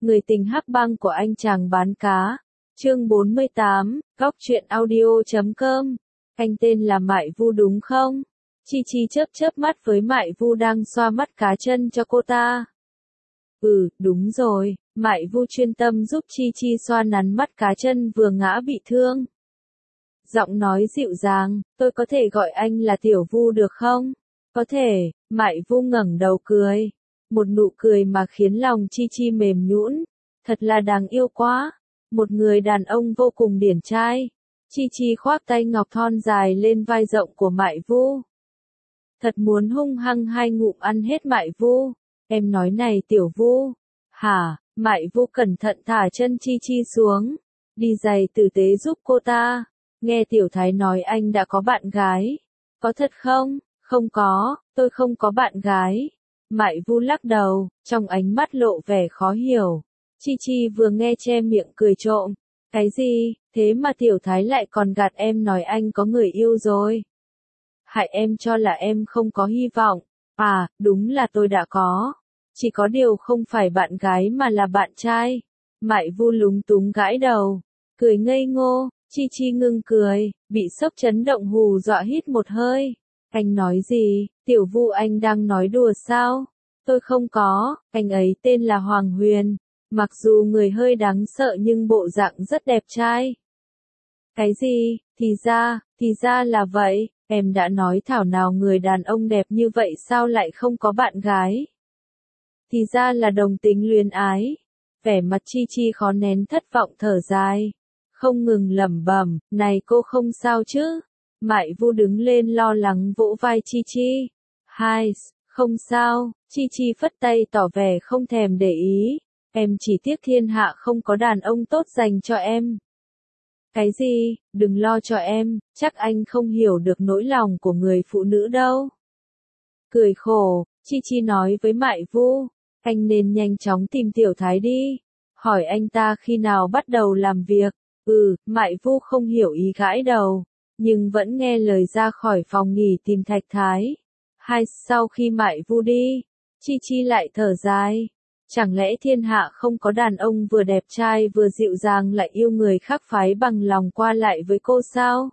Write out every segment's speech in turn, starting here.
Người tình hắc băng của anh chàng bán cá. Chương 48, Góc truyện audio.com. Anh tên là Mại Vu đúng không? Chi Chi chớp chớp mắt với Mại Vu đang xoa mắt cá chân cho cô ta. Ừ, đúng rồi, Mại Vu chuyên tâm giúp Chi Chi xoa nắn mắt cá chân vừa ngã bị thương. Giọng nói dịu dàng, tôi có thể gọi anh là Tiểu Vu được không? Có thể, Mại Vu ngẩng đầu cười. Một nụ cười mà khiến lòng Chi Chi mềm nhũn. Thật là đáng yêu quá. Một người đàn ông vô cùng điển trai. Chi Chi khoác tay ngọc thon dài lên vai rộng của Mại Vu. Thật muốn hung hăng hai ngụm ăn hết Mại Vu. Em nói này Tiểu Vu. Hả? Mại Vu cẩn thận thả chân Chi Chi xuống. Đi giày tử tế giúp cô ta. Nghe Tiểu Thái nói anh đã có bạn gái. Có thật không? Không có, tôi không có bạn gái. Mại Vu lắc đầu, trong ánh mắt lộ vẻ khó hiểu. Chi Chi vừa nghe che miệng cười trộm. Cái gì, thế mà Tiểu Thái lại còn gạt em nói anh có người yêu rồi. Hại em cho là em không có hy vọng. À, đúng là tôi đã có. Chỉ có điều không phải bạn gái mà là bạn trai. Mại Vu lúng túng gãi đầu. Cười ngây ngô, Chi Chi ngưng cười, bị sốc chấn động hù dọa hít một hơi. Anh nói gì, Tiểu Vu anh đang nói đùa sao? Tôi không có, anh ấy tên là Hoàng Huyền. Mặc dù người hơi đáng sợ nhưng bộ dạng rất đẹp trai. Cái gì, thì ra là vậy, em đã nói thảo nào người đàn ông đẹp như vậy sao lại không có bạn gái. Thì ra là đồng tính luyến ái. Vẻ mặt Chi Chi khó nén thất vọng thở dài. Không ngừng lẩm bẩm, này cô không sao chứ? Mại Vu đứng lên lo lắng vỗ vai Chi Chi. Hai, không sao, Chi Chi phất tay tỏ vẻ không thèm để ý. Em chỉ tiếc thiên hạ không có đàn ông tốt dành cho em. Cái gì, đừng lo cho em, chắc anh không hiểu được nỗi lòng của người phụ nữ đâu. Cười khổ, Chi Chi nói với Mại Vu, anh nên nhanh chóng tìm Tiểu Thái đi. Hỏi anh ta khi nào bắt đầu làm việc. Mại Vu không hiểu ý gãi đầu, nhưng vẫn nghe lời ra khỏi phòng nghỉ tìm Thạch Thái. Sau khi Mại Vu đi, Chi Chi lại thở dài. Chẳng lẽ thiên hạ không có đàn ông vừa đẹp trai vừa dịu dàng lại yêu người khác phái bằng lòng qua lại với cô sao?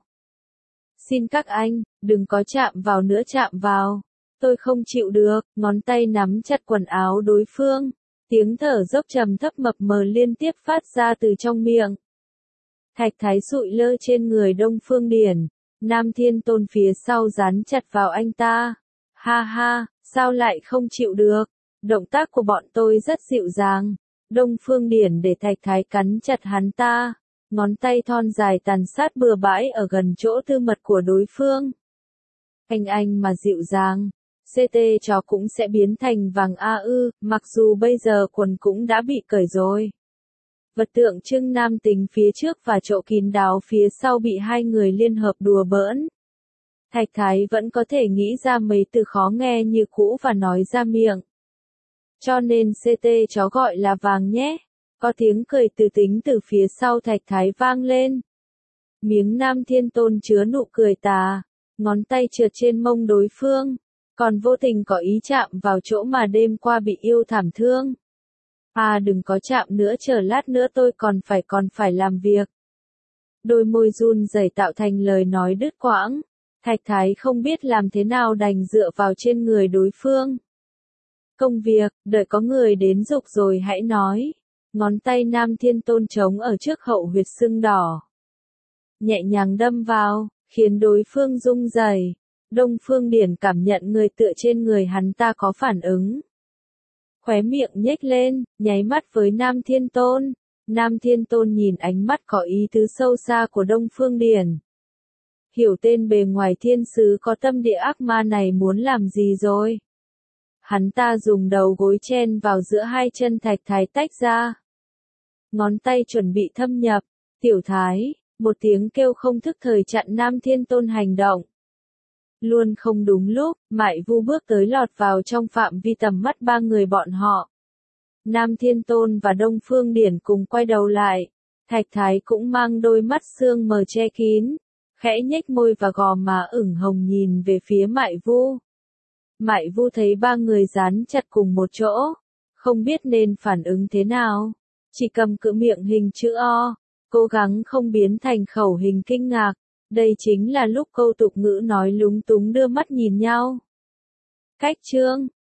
Xin các anh, đừng có chạm vào nữa chạm vào. Tôi không chịu được, ngón tay nắm chặt quần áo đối phương. Tiếng thở dốc trầm thấp mập mờ liên tiếp phát ra từ trong miệng. Thạch Thái sụi lơ trên người Đông Phương Điển. Nam Thiên Tôn phía sau dán chặt vào anh ta. Ha ha, sao lại không chịu được? Động tác của bọn tôi rất dịu dàng. Đông Phương Điển để Thạch Thái cắn chặt hắn ta. Ngón tay thon dài tàn sát bừa bãi ở gần chỗ tư mật của đối phương. Anh mà dịu dàng. CT chó cũng sẽ biến thành vàng mặc dù bây giờ quần cũng đã bị cởi rồi. Vật tượng trưng nam tính phía trước và chỗ kín đáo phía sau bị hai người liên hợp đùa bỡn. Thạch Thái vẫn có thể nghĩ ra mấy từ khó nghe như cũ và nói ra miệng. Cho nên CT chó gọi là vàng nhé. Có tiếng cười từ tính từ phía sau Thạch Thái vang lên. Miếng Nam Thiên Tôn chứa nụ cười tà. Ngón tay trượt trên mông đối phương. Còn vô tình có ý chạm vào chỗ mà đêm qua bị yêu thảm thương. À đừng có chạm nữa, chờ lát nữa tôi còn phải làm việc. Đôi môi run rẩy tạo thành lời nói đứt quãng. Thạch Thái không biết làm thế nào đành dựa vào trên người đối phương. Công việc, đợi có người đến giục rồi hãy nói. Ngón tay Nam Thiên Tôn trống ở trước hậu huyệt sưng đỏ. Nhẹ nhàng đâm vào, khiến đối phương rung rẩy. Đông Phương Điển cảm nhận người tựa trên người hắn ta có phản ứng. Khóe miệng nhếch lên, nháy mắt với Nam Thiên Tôn. Nam Thiên Tôn nhìn ánh mắt có ý tứ sâu xa của Đông Phương Điển. Hiểu tên bề ngoài thiên sứ có tâm địa ác ma này muốn làm gì rồi. Hắn ta dùng đầu gối chen vào giữa hai chân Thạch Thái tách ra. Ngón tay chuẩn bị thâm nhập. Tiểu Thái, một tiếng kêu không thức thời chặn Nam Thiên Tôn hành động. Luôn không đúng lúc, Mại Vu bước tới lọt vào trong phạm vi tầm mắt ba người bọn họ. Nam Thiên Tôn và Đông Phương Điển cùng quay đầu lại. Thạch Thái cũng mang đôi mắt sương mờ che kín. Khẽ nhếch môi và gò má ửng hồng nhìn về phía Mại Vu. Mại Vu thấy ba người dán chặt cùng một chỗ. Không biết nên phản ứng thế nào. Chỉ cầm cự miệng hình chữ O, cố gắng không biến thành khẩu hình kinh ngạc. Đây chính là lúc câu tục ngữ nói lúng túng đưa mắt nhìn nhau. Cách chương